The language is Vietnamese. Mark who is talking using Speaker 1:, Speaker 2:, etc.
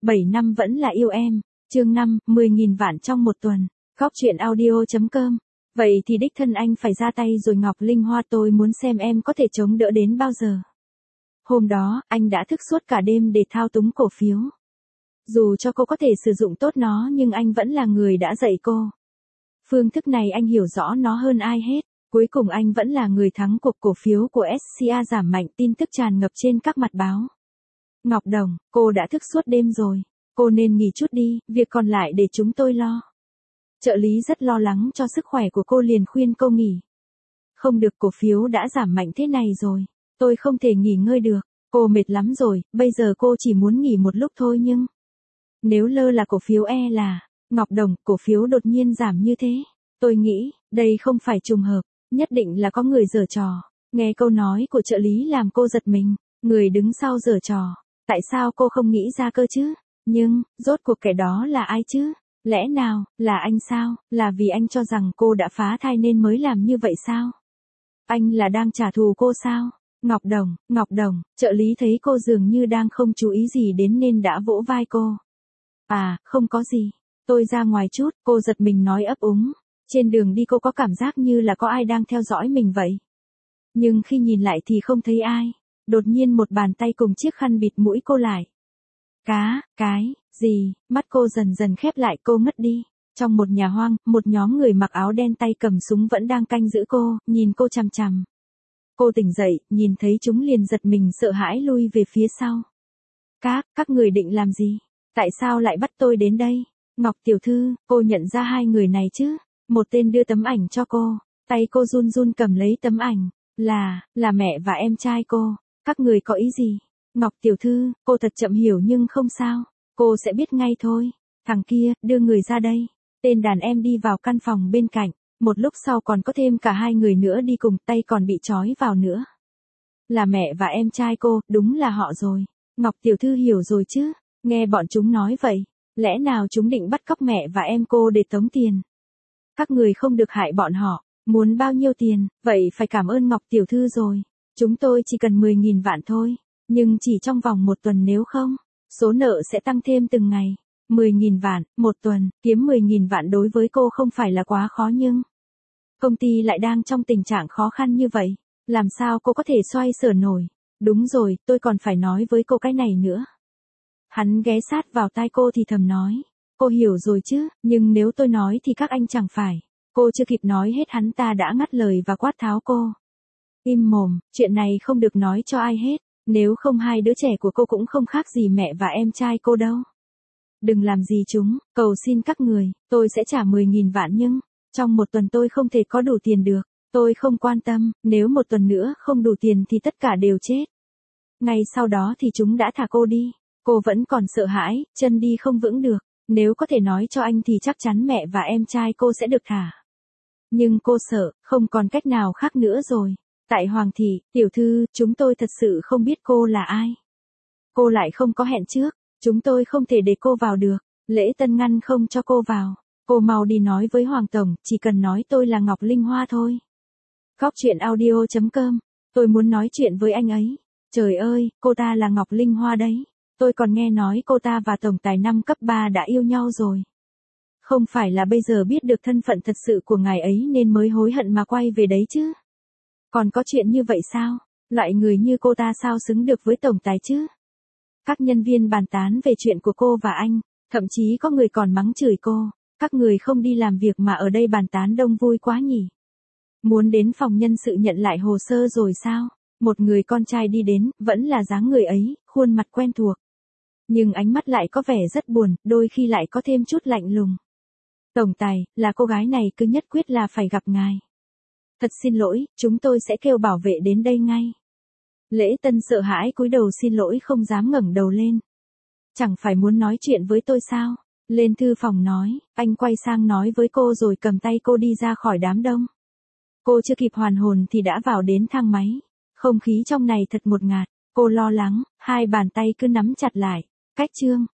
Speaker 1: 7 năm vẫn là yêu em. Chương 5, 10.000 vạn trong một tuần. Góc truyện audio.com. Vậy thì đích thân anh phải ra tay rồi Ngọc Linh Hoa, tôi muốn xem em có thể chống đỡ đến bao giờ. Hôm đó, anh đã thức suốt cả đêm để thao túng cổ phiếu. Dù cho cô có thể sử dụng tốt nó nhưng anh vẫn là người đã dạy cô. Phương thức này anh hiểu rõ nó hơn ai hết. Cuối cùng anh vẫn là người thắng cuộc cổ phiếu của SCA giảm mạnh, tin tức tràn ngập trên các mặt báo. Ngọc Đồng, cô đã thức suốt đêm rồi. Cô nên nghỉ chút đi, việc còn lại để chúng tôi lo. Trợ lý rất lo lắng cho sức khỏe của cô liền khuyên cô nghỉ. Không được, cổ phiếu đã giảm mạnh thế này rồi. Tôi không thể nghỉ ngơi được. Cô mệt lắm rồi, bây giờ cô chỉ muốn nghỉ một lúc thôi nhưng... Nếu lơ là cổ phiếu là... Ngọc Đồng, cổ phiếu đột nhiên giảm như thế. Tôi nghĩ, đây không phải trùng hợp. Nhất định là có người giở trò. Nghe câu nói của trợ lý làm cô giật mình. Người đứng sau giở trò. Tại sao cô không nghĩ ra cơ chứ? Nhưng, rốt cuộc kẻ đó là ai chứ? Lẽ nào, là anh sao? Là vì anh cho rằng cô đã phá thai nên mới làm như vậy sao? Anh là đang trả thù cô sao? Ngọc Đồng, trợ lý thấy cô dường như đang không chú ý gì đến nên đã vỗ vai cô. À, không có gì. Tôi ra ngoài chút, cô giật mình nói ấp úng. Trên đường đi cô có cảm giác như là có ai đang theo dõi mình vậy. Nhưng khi nhìn lại thì không thấy ai. Đột nhiên một bàn tay cùng chiếc khăn bịt mũi cô lại. Gì, mắt cô dần dần khép lại, cô ngất đi. Trong một nhà hoang, một nhóm người mặc áo đen tay cầm súng vẫn đang canh giữ cô, nhìn cô chằm chằm. Cô tỉnh dậy, nhìn thấy chúng liền giật mình sợ hãi lui về phía sau. Các người định làm gì? Tại sao lại bắt tôi đến đây? Ngọc tiểu thư, cô nhận ra hai người này chứ? Một tên đưa tấm ảnh cho cô, tay cô run run cầm lấy tấm ảnh. Là mẹ và em trai cô. Các người có ý gì? Ngọc tiểu thư, cô thật chậm hiểu nhưng không sao. Cô sẽ biết ngay thôi. Thằng kia, đưa người ra đây. Tên đàn em đi vào căn phòng bên cạnh. Một lúc sau còn có thêm cả hai người nữa đi cùng, tay còn bị trói vào nữa. Là mẹ và em trai cô, đúng là họ rồi. Ngọc tiểu thư hiểu rồi chứ? Nghe bọn chúng nói vậy. Lẽ nào chúng định bắt cóc mẹ và em cô để tống tiền? Các người không được hại bọn họ. Muốn bao nhiêu tiền, vậy phải cảm ơn Ngọc tiểu thư rồi. Chúng tôi chỉ cần 10.000 vạn thôi. Nhưng chỉ trong vòng một tuần, nếu không, số nợ sẽ tăng thêm từng ngày. 10.000 vạn, một tuần, kiếm 10.000 vạn đối với cô không phải là quá khó nhưng... Công ty lại đang trong tình trạng khó khăn như vậy. Làm sao cô có thể xoay sở nổi? Đúng rồi, tôi còn phải nói với cô cái này nữa. Hắn ghé sát vào tai cô thì thầm nói. Cô hiểu rồi chứ, nhưng nếu tôi nói thì các anh chẳng phải. Cô chưa kịp nói hết hắn ta đã ngắt lời và quát tháo cô. Im mồm, chuyện này không được nói cho ai hết. Nếu không hai đứa trẻ của cô cũng không khác gì mẹ và em trai cô đâu. Đừng làm gì chúng, cầu xin các người, tôi sẽ trả 10.000 vạn nhưng, trong một tuần tôi không thể có đủ tiền được. Tôi không quan tâm, nếu một tuần nữa không đủ tiền thì tất cả đều chết. Ngay sau đó thì chúng đã thả cô đi. Cô vẫn còn sợ hãi, chân đi không vững được. Nếu có thể nói cho anh thì chắc chắn mẹ và em trai cô sẽ được thả. Nhưng cô sợ, không còn cách nào khác nữa rồi. Tại Hoàng thị, tiểu thư, chúng tôi thật sự không biết cô là ai. Cô lại không có hẹn trước, chúng tôi không thể để cô vào được. Lễ tân ngăn không cho cô vào. Cô mau đi nói với Hoàng tổng, chỉ cần nói tôi là Ngọc Linh Hoa thôi. Góc truyện audio.com. Tôi muốn nói chuyện với anh ấy. Trời ơi, cô ta là Ngọc Linh Hoa đấy. Tôi còn nghe nói cô ta và tổng tài năm cấp 3 đã yêu nhau rồi. Không phải là bây giờ biết được thân phận thật sự của ngài ấy nên mới hối hận mà quay về đấy chứ. Còn có chuyện như vậy sao? Loại người như cô ta sao xứng được với tổng tài chứ? Các nhân viên bàn tán về chuyện của cô và anh, thậm chí có người còn mắng chửi cô. Các người không đi làm việc mà ở đây bàn tán đông vui quá nhỉ? Muốn đến phòng nhân sự nhận lại hồ sơ rồi sao? Một người con trai đi đến, vẫn là dáng người ấy, khuôn mặt quen thuộc. Nhưng ánh mắt lại có vẻ rất buồn, đôi khi lại có thêm chút lạnh lùng. Tổng tài, là cô gái này cứ nhất quyết là phải gặp ngài. Thật xin lỗi, chúng tôi sẽ kêu bảo vệ đến đây ngay. Lễ tân sợ hãi cúi đầu xin lỗi không dám ngẩng đầu lên. Chẳng phải muốn nói chuyện với tôi sao? Lên thư phòng nói, anh quay sang nói với cô rồi cầm tay cô đi ra khỏi đám đông. Cô chưa kịp hoàn hồn thì đã vào đến thang máy. Không khí trong này thật ngột ngạt, cô lo lắng, hai bàn tay cứ nắm chặt lại. Cách chương